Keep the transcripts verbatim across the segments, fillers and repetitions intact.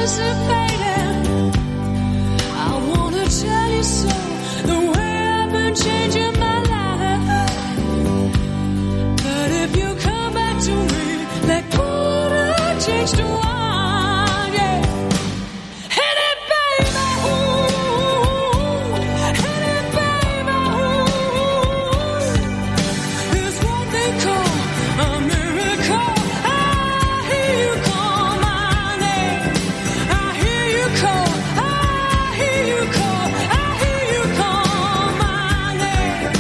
anticipating. I wanna tell you so, the way I've been changing my life. But if you come back to me, like water change to wine, yeah. Hit it, baby, ooh, hit it, baby, ooh. It's what they call a miracle. I hear you call my name. I hear you call. I hear you call. I hear you call my name.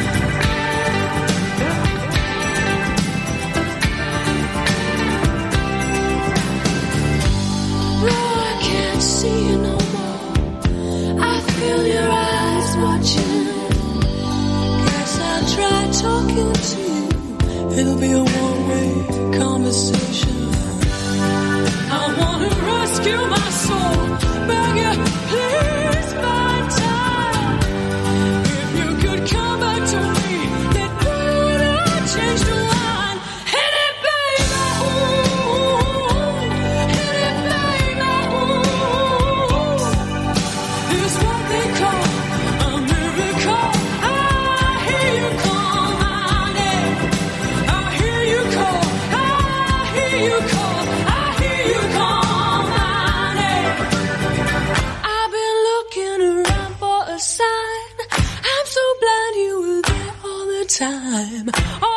No, I can't see you no more. I feel your eyes watching. Guess I'll try talking to you. It'll be a one-way conversation. I wanna rescue my soul. Beg you, please find time. If you could come back to me, that would change the wine. Hit it, baby, ooh, hit it, baby, ooh. It's what they call a miracle. I hear you call my name. I hear you call. I hear you call. I hear you call my name. I've been looking around for a sign. I'm so blind you were there all the time.